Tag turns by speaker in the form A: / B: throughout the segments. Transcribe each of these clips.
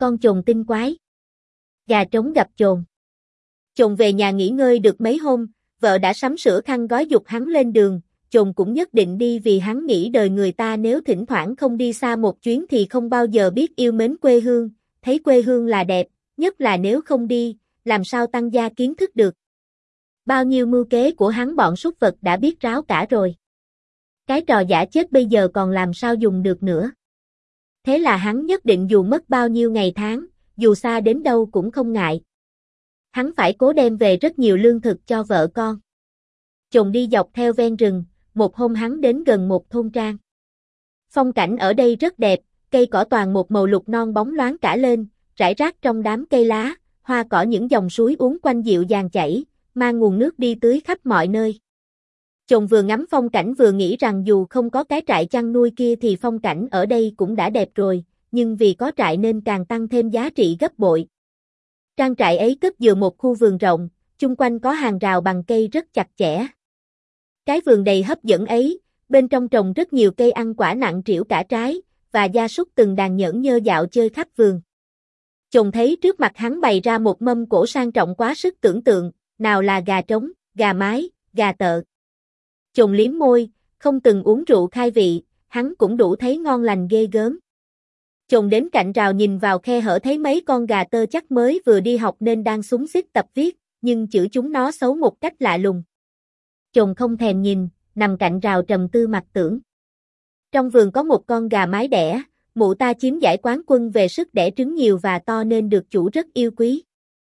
A: con chồn tinh quái. Gà trống gặp chồn. Chồn về nhà nghỉ ngơi được mấy hôm, vợ đã sắm sửa khăn gói giục hắn lên đường, chồn cũng nhất định đi vì hắn nghĩ đời người ta nếu thỉnh thoảng không đi xa một chuyến thì không bao giờ biết yêu mến quê hương, thấy quê hương là đẹp, nhất là nếu không đi, làm sao tăng gia kiến thức được. Bao nhiêu mưu kế của hắn bọn súc vật đã biết ráo cả rồi. Cái trò giả chết bây giờ còn làm sao dùng được nữa. Thế là hắn nhất định dù mất bao nhiêu ngày tháng, dù xa đến đâu cũng không ngại. Hắn phải cố đem về rất nhiều lương thực cho vợ con. Chồn đi dọc theo ven rừng, một hôm hắn đến gần một thôn trang. Phong cảnh ở đây rất đẹp, cây cỏ toàn một màu lục non bóng loáng cả lên, rải rác trong đám cây lá, hoa cỏ những dòng suối uốn quanh dịu dàng chảy, mang nguồn nước đi tưới khắp mọi nơi. Chồn vừa ngắm phong cảnh vừa nghĩ rằng dù không có cái trại chăn nuôi kia thì phong cảnh ở đây cũng đã đẹp rồi, nhưng vì có trại nên càng tăng thêm giá trị gấp bội. Trang trại ấy cất giữa một khu vườn rộng, chung quanh có hàng rào bằng cây rất chặt chẽ. Cái vườn đầy hấp dẫn ấy, bên trong trồng rất nhiều cây ăn quả nặng trĩu cả trái, và gia súc từng đàn nhởn nhơ dạo chơi khắp vườn. Chồn thấy trước mặt hắn bày ra một mâm cỗ sang trọng quá sức tưởng tượng, nào là gà trống, gà mái, gà tợ. Chồn liếm môi, không từng uống rượu khai vị, hắn cũng đủ thấy ngon lành ghê gớm. Chồn đến cạnh rào nhìn vào khe hở thấy mấy con gà tơ chắc mới vừa đi học nên đang xúm xít tập viết, nhưng chữ chúng nó xấu một cách lạ lùng. Chồn không thèm nhìn, nằm cạnh rào trầm tư mặc tưởng. Trong vườn có một con gà mái đẻ, mụ ta chiếm giải quán quân về sức đẻ trứng nhiều và to nên được chủ rất yêu quý.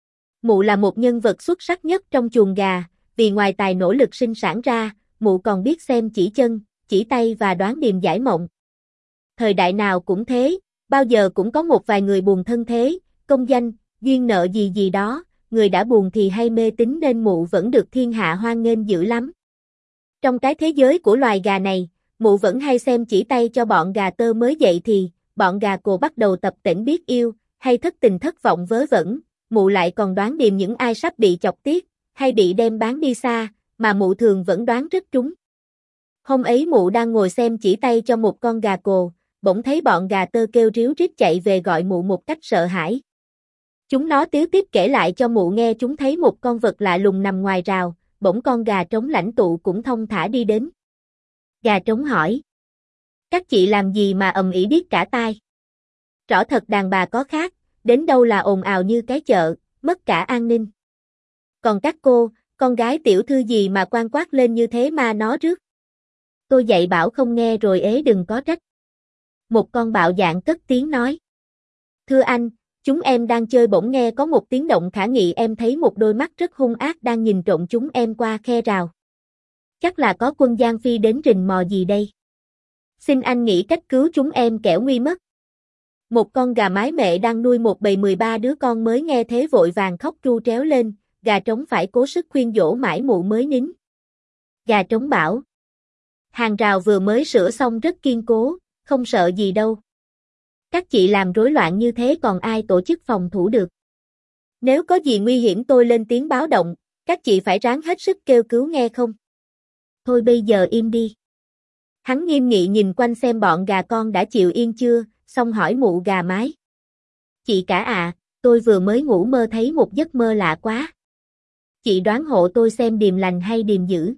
A: Mụ là một nhân vật xuất sắc nhất trong chuồng gà, vì ngoài tài nỗ lực sinh sản ra, mụ còn biết xem chỉ chân, chỉ tay và đoán điềm giải mộng. Thời đại nào cũng thế, bao giờ cũng có một vài người buồn thân thế, công danh, duyên nợ gì gì đó, người đã buồn thì hay mê tín nên mụ vẫn được thiên hạ hoan nghênh dữ lắm. Trong cái thế giới của loài gà này, mụ vẫn hay xem chỉ tay cho bọn gà tơ mới dậy thì, bọn gà cồ bắt đầu tập tễnh biết yêu, hay thất tình thất vọng vớ vẩn, mụ lại còn đoán điềm những ai sắp bị chọc tiết, hay bị đem bán đi xa, mà mụ thường vẫn đoán rất trúng. Hôm ấy mụ đang ngồi xem chỉ tay cho một con gà cồ, bỗng thấy bọn gà tơ kêu ríu rít chạy về gọi mụ một cách sợ hãi. Chúng nó tíu tiếp kể lại cho mụ nghe chúng thấy một con vật lạ lùng nằm ngoài rào, bỗng con gà trống lãnh tụ cũng thong thả đi đến. Gà trống hỏi: các chị làm gì mà ầm ĩ điếc cả tai? Rõ thật đàn bà có khác, đến đâu là ồn ào như cái chợ, mất cả an ninh. Còn các cô, con gái tiểu thư gì mà quan quát lên như thế mà nó rước? Tôi dạy bảo không nghe rồi ế đừng có trách. Một con bạo dạn cất tiếng nói: thưa anh, chúng em đang chơi bỗng nghe có một tiếng động khả nghị, em thấy một đôi mắt rất hung ác đang nhìn trộm chúng em qua khe rào. Chắc là có quân Giang Phi đến rình mò gì đây. Xin anh nghĩ cách cứu chúng em kẻo nguy mất. Một con gà mái mẹ đang nuôi một bầy 13 đứa con mới nghe thế vội vàng khóc tru tréo lên, gà trống phải cố sức khuyên dỗ mãi mụ mới nín. Gà trống bảo: hàng rào vừa mới sửa xong rất kiên cố, không sợ gì đâu. Các chị làm rối loạn như thế còn ai tổ chức phòng thủ được. Nếu có gì nguy hiểm tôi lên tiếng báo động, các chị phải ráng hết sức kêu cứu nghe không? Thôi bây giờ im đi. Hắn nghiêm nghị nhìn quanh xem bọn gà con đã chịu yên chưa, xong hỏi mụ gà mái: chị cả à, tôi vừa mới ngủ mơ thấy một giấc mơ lạ quá. Chị đoán hộ tôi xem điềm lành hay điềm dữ.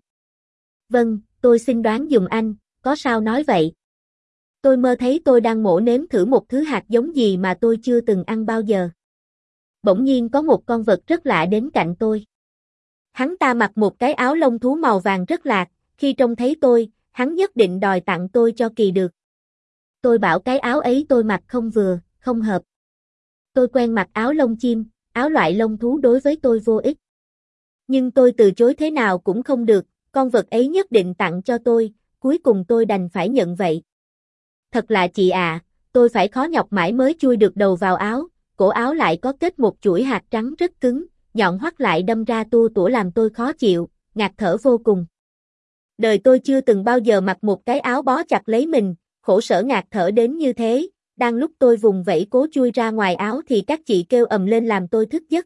A: Vâng, tôi xin đoán giùm anh, có sao nói vậy? Tôi mơ thấy tôi đang mổ nếm thử một thứ hạt giống gì mà tôi chưa từng ăn bao giờ. Bỗng nhiên có một con vật rất lạ đến cạnh tôi. Hắn ta mặc một cái áo lông thú màu vàng rất lạc, khi trông thấy tôi, hắn nhất định đòi tặng tôi cho kỳ được. Tôi bảo cái áo ấy tôi mặc không vừa, không hợp. Tôi quen mặc áo lông chim, áo loại lông thú đối với tôi vô ích. Nhưng tôi từ chối thế nào cũng không được, con vật ấy nhất định tặng cho tôi, cuối cùng tôi đành phải nhận vậy. Thật là chị à, tôi phải khó nhọc mãi mới chui được đầu vào áo, cổ áo lại có kết một chuỗi hạt trắng rất cứng, nhọn hoắt lại đâm ra tua tủa làm tôi khó chịu, ngạt thở vô cùng. Đời tôi chưa từng bao giờ mặc một cái áo bó chặt lấy mình, khổ sở ngạt thở đến như thế, đang lúc tôi vùng vẫy cố chui ra ngoài áo thì các chị kêu ầm lên làm tôi thức giấc.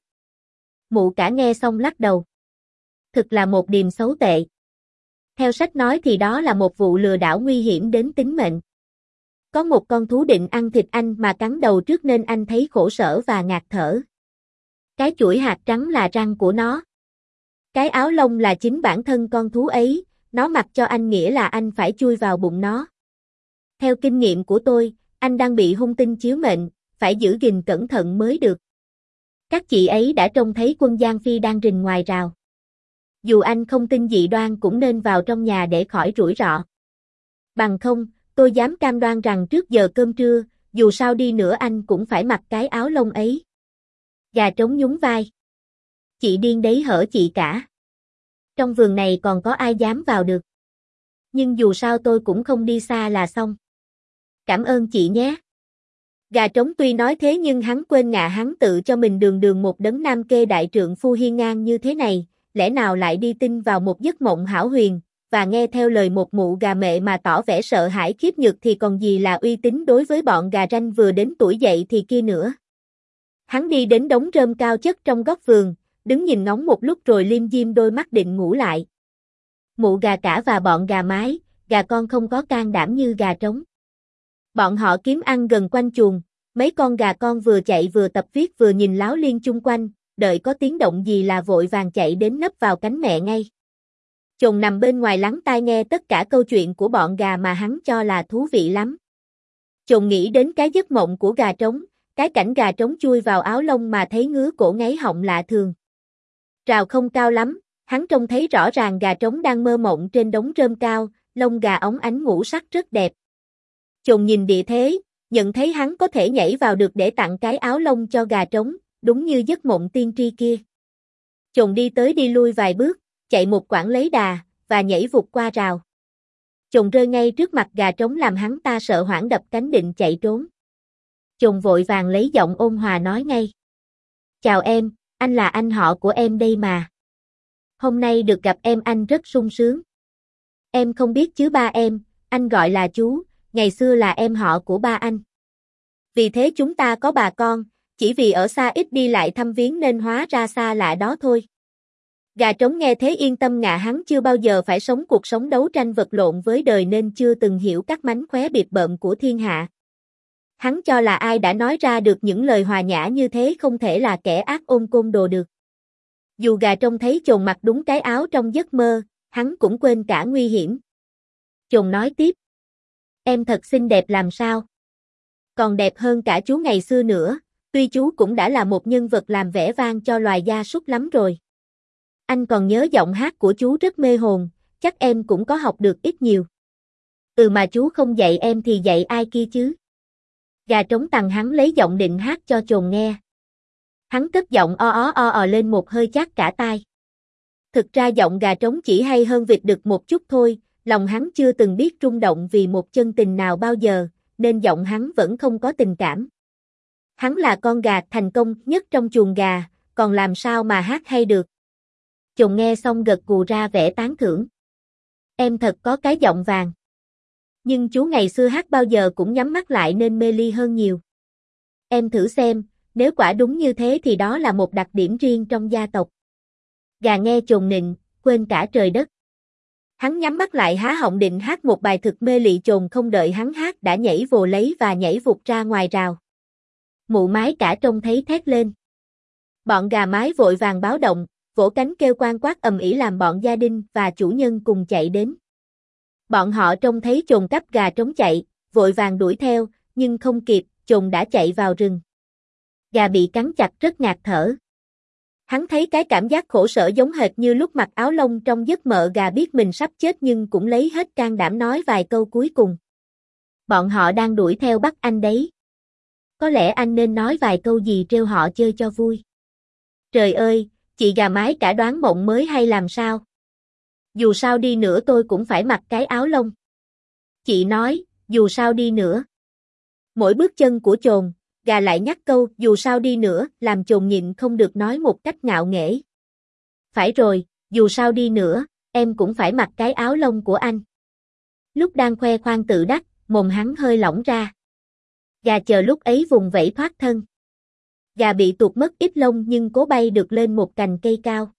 A: Mụ cả nghe xong lắc đầu. Thực là một điềm xấu tệ. Theo sách nói thì đó là một vụ lừa đảo nguy hiểm đến tính mệnh. Có một con thú định ăn thịt anh mà cắn đầu trước nên anh thấy khổ sở và ngạt thở. Cái chuỗi hạt trắng là răng của nó. Cái áo lông là chính bản thân con thú ấy, nó mặc cho anh nghĩa là anh phải chui vào bụng nó. Theo kinh nghiệm của tôi, anh đang bị hung tinh chiếu mệnh, phải giữ gìn cẩn thận mới được. Các chị ấy đã trông thấy quân Giang Phi đang rình ngoài rào. Dù anh không tin dị đoan cũng nên vào trong nhà để khỏi rủi ro. Bằng không, tôi dám cam đoan rằng trước giờ cơm trưa, dù sao đi nữa anh cũng phải mặc cái áo lông ấy. Gà trống nhún vai. Chị điên đấy hở chị cả. Trong vườn này còn có ai dám vào được. Nhưng dù sao tôi cũng không đi xa là xong. Cảm ơn chị nhé. Gà trống tuy nói thế nhưng hắn quên ngạ hắn tự cho mình đường đường một đấng nam kê đại trượng phu hiên ngang như thế này, lẽ nào lại đi tin vào một giấc mộng hão huyền, và nghe theo lời một mụ gà mẹ mà tỏ vẻ sợ hãi khiếp nhược thì còn gì là uy tín đối với bọn gà ranh vừa đến tuổi dậy thì kia nữa. Hắn đi đến đống rơm cao chất trong góc vườn, đứng nhìn ngóng một lúc rồi liêm diêm đôi mắt định ngủ lại. Mụ gà cả và bọn gà mái, gà con không có can đảm như gà trống. Bọn họ kiếm ăn gần quanh chuồng, mấy con gà con vừa chạy vừa tập viết vừa nhìn láo liên chung quanh, đợi có tiếng động gì là vội vàng chạy đến nấp vào cánh mẹ ngay. Chồng nằm bên ngoài lắng tai nghe tất cả câu chuyện của bọn gà mà hắn cho là thú vị lắm. Chồng nghĩ đến cái giấc mộng của gà trống, cái cảnh gà trống chui vào áo lông mà thấy ngứa cổ ngáy họng lạ thường. Rào không cao lắm, hắn trông thấy rõ ràng gà trống đang mơ mộng trên đống rơm cao, lông gà óng ánh ngũ sắc rất đẹp. Chồng nhìn địa thế, nhận thấy hắn có thể nhảy vào được để tặng cái áo lông cho gà trống, đúng như giấc mộng tiên tri kia. Chồng đi tới đi lui vài bước, chạy một quãng lấy đà, và nhảy vụt qua rào. Chồng rơi ngay trước mặt gà trống làm hắn ta sợ hoảng đập cánh định chạy trốn. Chồng vội vàng lấy giọng ôn hòa nói ngay. Chào em, anh là anh họ của em đây mà. Hôm nay được gặp em anh rất sung sướng. Em không biết chứ ba em, anh gọi là chú, ngày xưa là em họ của ba anh. Vì thế chúng ta có bà con, chỉ vì ở xa ít đi lại thăm viếng nên hóa ra xa lạ đó thôi. Gà trống nghe thế yên tâm ngạ hắn chưa bao giờ phải sống cuộc sống đấu tranh vật lộn với đời nên chưa từng hiểu các mánh khóe biệt bợm của thiên hạ. Hắn cho là ai đã nói ra được những lời hòa nhã như thế không thể là kẻ ác ôn côn đồ được. Dù gà trông thấy chồn mặc đúng cái áo trong giấc mơ, hắn cũng quên cả nguy hiểm. Chồn nói tiếp. Em thật xinh đẹp làm sao? Còn đẹp hơn cả chú ngày xưa nữa, tuy chú cũng đã là một nhân vật làm vẻ vang cho loài gia súc lắm rồi. Anh còn nhớ giọng hát của chú rất mê hồn, chắc em cũng có học được ít nhiều. Mà chú không dạy em thì dạy ai kia chứ? Gà trống tằng hắn lấy giọng định hát cho chồn nghe. Hắn cất giọng o lên một hơi chát cả tai. Thực ra giọng gà trống chỉ hay hơn vịt đực một chút thôi, lòng hắn chưa từng biết rung động vì một chân tình nào bao giờ, nên giọng hắn vẫn không có tình cảm. Hắn là con gà thành công nhất trong chuồng gà, còn làm sao mà hát hay được. Chồn nghe xong gật gù ra vẻ tán thưởng. Em thật có cái giọng vàng. Nhưng chú ngày xưa hát bao giờ cũng nhắm mắt lại nên mê ly hơn nhiều. Em thử xem, nếu quả đúng như thế thì đó là một đặc điểm riêng trong gia tộc. Gà nghe chồn nịnh, quên cả trời đất. Hắn nhắm mắt lại há họng định hát một bài thực mê lị chồn không đợi hắn hát đã nhảy vồ lấy và nhảy vụt ra ngoài rào. Mụ mái cả trông thấy thét lên. Bọn gà mái vội vàng báo động, vỗ cánh kêu quan quát ầm ĩ làm bọn gia đình và chủ nhân cùng chạy đến. Bọn họ trông thấy chồn cắp gà trống chạy, vội vàng đuổi theo, nhưng không kịp, chồn đã chạy vào rừng. Gà bị cắn chặt rất ngạt thở. Hắn thấy cái cảm giác khổ sở giống hệt như lúc mặc áo lông trong giấc mơ gà biết mình sắp chết nhưng cũng lấy hết can đảm nói vài câu cuối cùng. Bọn họ đang đuổi theo bắt anh đấy. Có lẽ anh nên nói vài câu gì trêu họ chơi cho vui. Trời ơi, chị gà mái cả đoán mộng mới hay làm sao? Dù sao đi nữa tôi cũng phải mặc cái áo lông. Chị nói, dù sao đi nữa. Mỗi bước chân của chồn, gà lại nhắc câu dù sao đi nữa, làm chồn nhịn không được nói một cách ngạo nghễ. Phải rồi, dù sao đi nữa, em cũng phải mặc cái áo lông của anh. Lúc đang khoe khoang tự đắc, mồm hắn hơi lỏng ra. Gà chờ lúc ấy vùng vẫy thoát thân. Gà bị tuột mất ít lông nhưng cố bay được lên một cành cây cao.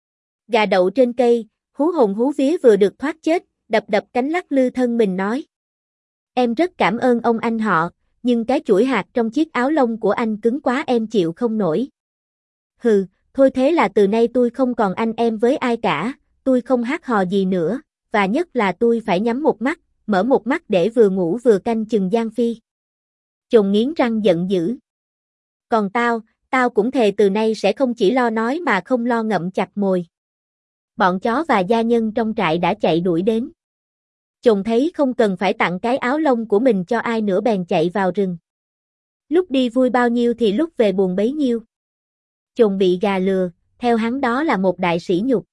A: Gà đậu trên cây, hú hồn hú vía vừa được thoát chết, đập đập cánh lắc lư thân mình nói. Em rất cảm ơn ông anh họ, nhưng cái chuỗi hạt trong chiếc áo lông của anh cứng quá em chịu không nổi. Hừ, thôi thế là từ nay tôi không còn anh em với ai cả, tôi không hát hò gì nữa, và nhất là tôi phải nhắm một mắt, mở một mắt để vừa ngủ vừa canh chừng Giang Phi. Chồn nghiến răng giận dữ. Còn tao cũng thề từ nay sẽ không chỉ lo nói mà không lo ngậm chặt mồi. Bọn chó và gia nhân trong trại đã chạy đuổi đến. Chồn thấy không cần phải tặng cái áo lông của mình cho ai nữa bèn chạy vào rừng. Lúc đi vui bao nhiêu thì lúc về buồn bấy nhiêu. Chồn bị gà lừa, theo hắn đó là một đại sỉ nhục.